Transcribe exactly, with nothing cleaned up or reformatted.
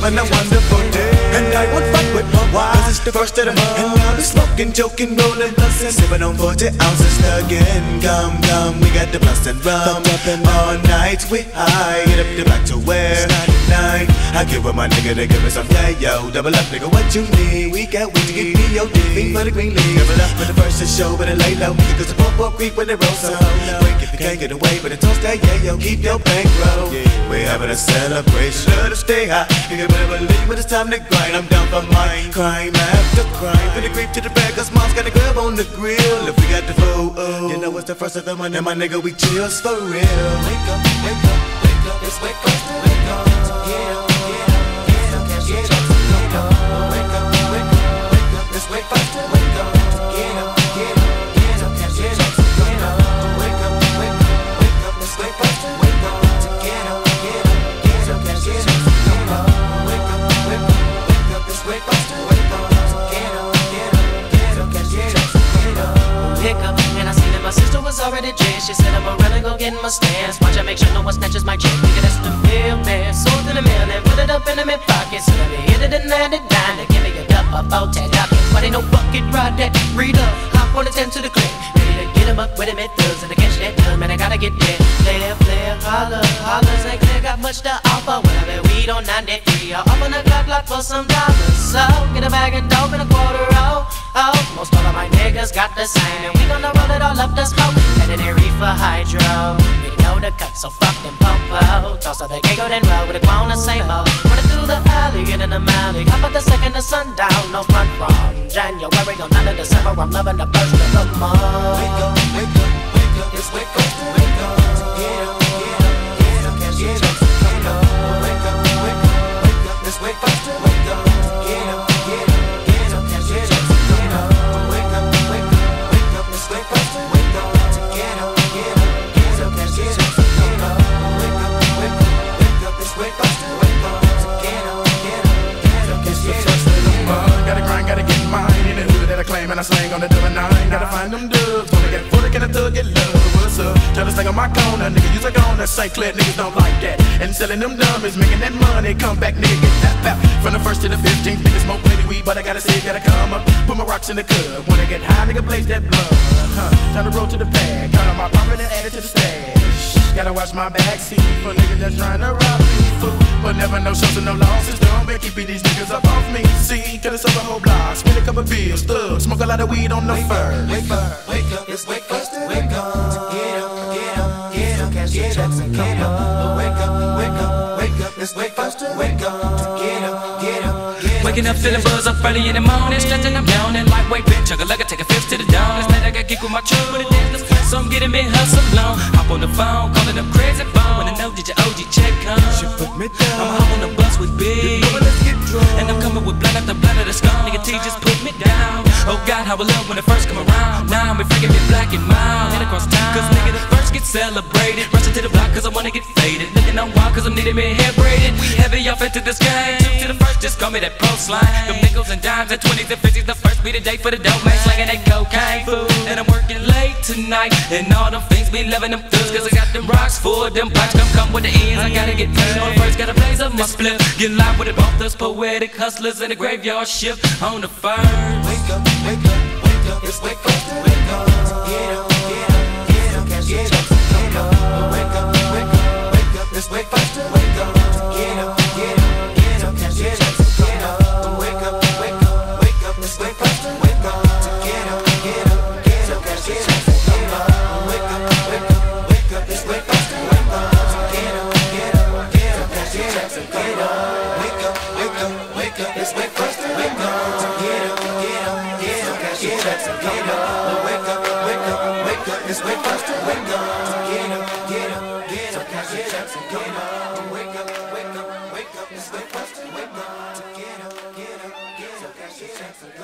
having a wonderful day. And I won't fight with my wife, cause it's the first of the month. And I'll be smoking, joking, rolling blunts and sipping on forty ounces again. Come, come, we got the blunts and rum. All night we high, get up the back to where nine. I give up my nigga to give me some yeah, yo. Double up, nigga, what you need? We got weed to get me, yo, D. For the green league, double up for the first to show, but it lay low. Cause the pump up creep when they roll so low. Break if you can't get away, but it toast that yeah, yo. Keep your bankroll. We're having a celebration, let us stay high. You can better believe when it's time to grind. I'm down for mine, crime after crime. For the creep to the back, cause mom's got a grub on the grill. If we got the food, oh, you know it's the first of the month, and my nigga, we chills for real. Wake up, wake up, wake up, it's wake up, wake up. Get up, get up, get up, get up, get up. Wake up, wake up, wake up, it's wake up, wake up. Get up, get up, get up, get up, get up. Wake up, wake up, wake up, it's wake up, wake up. Get up, get up, get up, get up, get up. Wake up, wake up, wake up, it's wake up, wake up. Get up, get up, get up, get up, get up. Pick up, and I see that my sister was already dressed. She said I'm a runner, go get in my stance. Watch I make sure no one snatches my chick. Nigga, that's the real man. Sold in the mail and put it up in the mid pocket. So let me hit it and land it down. They give me a cup of about ten dollars. Why they no bucket ride that? Read up, hop on the ten to the click. Ready to get him up with him at thugs. And to catch that dub, man, I gotta get there. Player, player, holler, holler. Ain't clear, got much to offer. When I bet weed on ninety-three. I'll up on the clock, clock for some dollars. So get a bag of dope and a quarter roll. Oh, most all of my niggas got the same. And we gonna roll it all up the smoke. Legendary for hydro. We know the cut, so fuck them popo. Toss out the Gago, then roll with a grown the same old. Running through the alley, get in the alley. Hop out the second of sundown, no front from January on none of December. I'm loving the first of the month. Wake up, wake up, wake up, it's wake up, wake up. Get up, get up, get up, get up, get up. Wake up, wake up, wake up, it's wake up, wake up. Get up, get up, get up, get up, get up. Wake up, wake up, wake up, it's wake up, wake up. Get up, get up, get up, get up, get up. Wake up, wake up, wake up, it's wake up, wake up. Get up, get up, get up, get up, get up. Gotta grind, gotta get mine. In the hood that I claim and I slang on the double nine. Gotta find them dubs, wanna get full, can a thug get love? What's up? Try to slang on my corner, nigga, use a corner. Saint Clair niggas don't like that. And selling them dummies, making that money. Come back, nigga, get that pap. From the first to the fifteenth, niggas smoke plenty weed, but I gotta say, gotta come up. Put my rocks in the cub. Wanna get high, nigga, blaze that blood. Huh. Time to roll to the bag. Count on my profit and add it to the stash. Gotta watch my backseat for niggas that's trying to rob me, fool. But never no shows and no losses. Don't make it beat these niggas up off me. See, cause it's over whole block. Spend a couple bills, thug. Smoke a lot of weed on the fur. Wake up, wake up, it's wake up, wake up. Get up, get up, get up, cash your checks and get up. Wake up, wake up, wake up, it's wake up, wake up. Get up, get up, get up. Waking up feeling buzz up early in the morning. Stretching, I'm yawning. Lightweight bitch, chug a lugger, take a fifth to the dawn. Last night I got kicked with my truck, but it dance, so I'm getting me hustle on. Hop on the phone, calling up crazy phone. Wanna know did your O G check come? She put me down. I'm hop on the bus with Big, and I'm coming with blood after blood of the skull. Nigga T just put me down. Oh God, how I love when it first come around. Now I'm freaking me black and mild. Head across town, cause nigga the first get celebrated. Rushing to the block cause I wanna get faded. Looking on wild cause I'm needing me hair braided. We heavy off into this game. Two to the first, just call me that pro slime. Them nickels and dimes and twenties and fifties. The first be the day for the dope man. Slanging that cocaine food. And I'm working late tonight. And all them things be loving them thugs. Cause I got them rocks for them blocks. Come come with the ends, I gotta get paid. On the first, gotta blaze up my split. Get live with it, both us poetic hustlers in the graveyard shift on the first. Wake up, wake up, wake up, it's wake up, wake up. Get up, get up, get up, cash your checks and get up. Wake up, wake up, wake up, it's wake up, wake up. Get up, get up, get up, cash your checks and get up. Wake up, wake up, wake up, it's wake up, wake up. Get up, get up, get up, cash your checks and get up. Wake up, wake up, wake up, it's wake up, wake up. Get up, get up, get up, cash your checks and get up. Wake up, wake up, wake up, it's wake up, wake up. Get up, get up, get up, cash your checks and get up. Wake up, wake up, wake up, it's wake up, wake up. Get up, get up, get up, cash your checks and get up. Wake up, wake up, wake up, it's wake up, wake up. Get up, get up, get up, cash your checks and get up.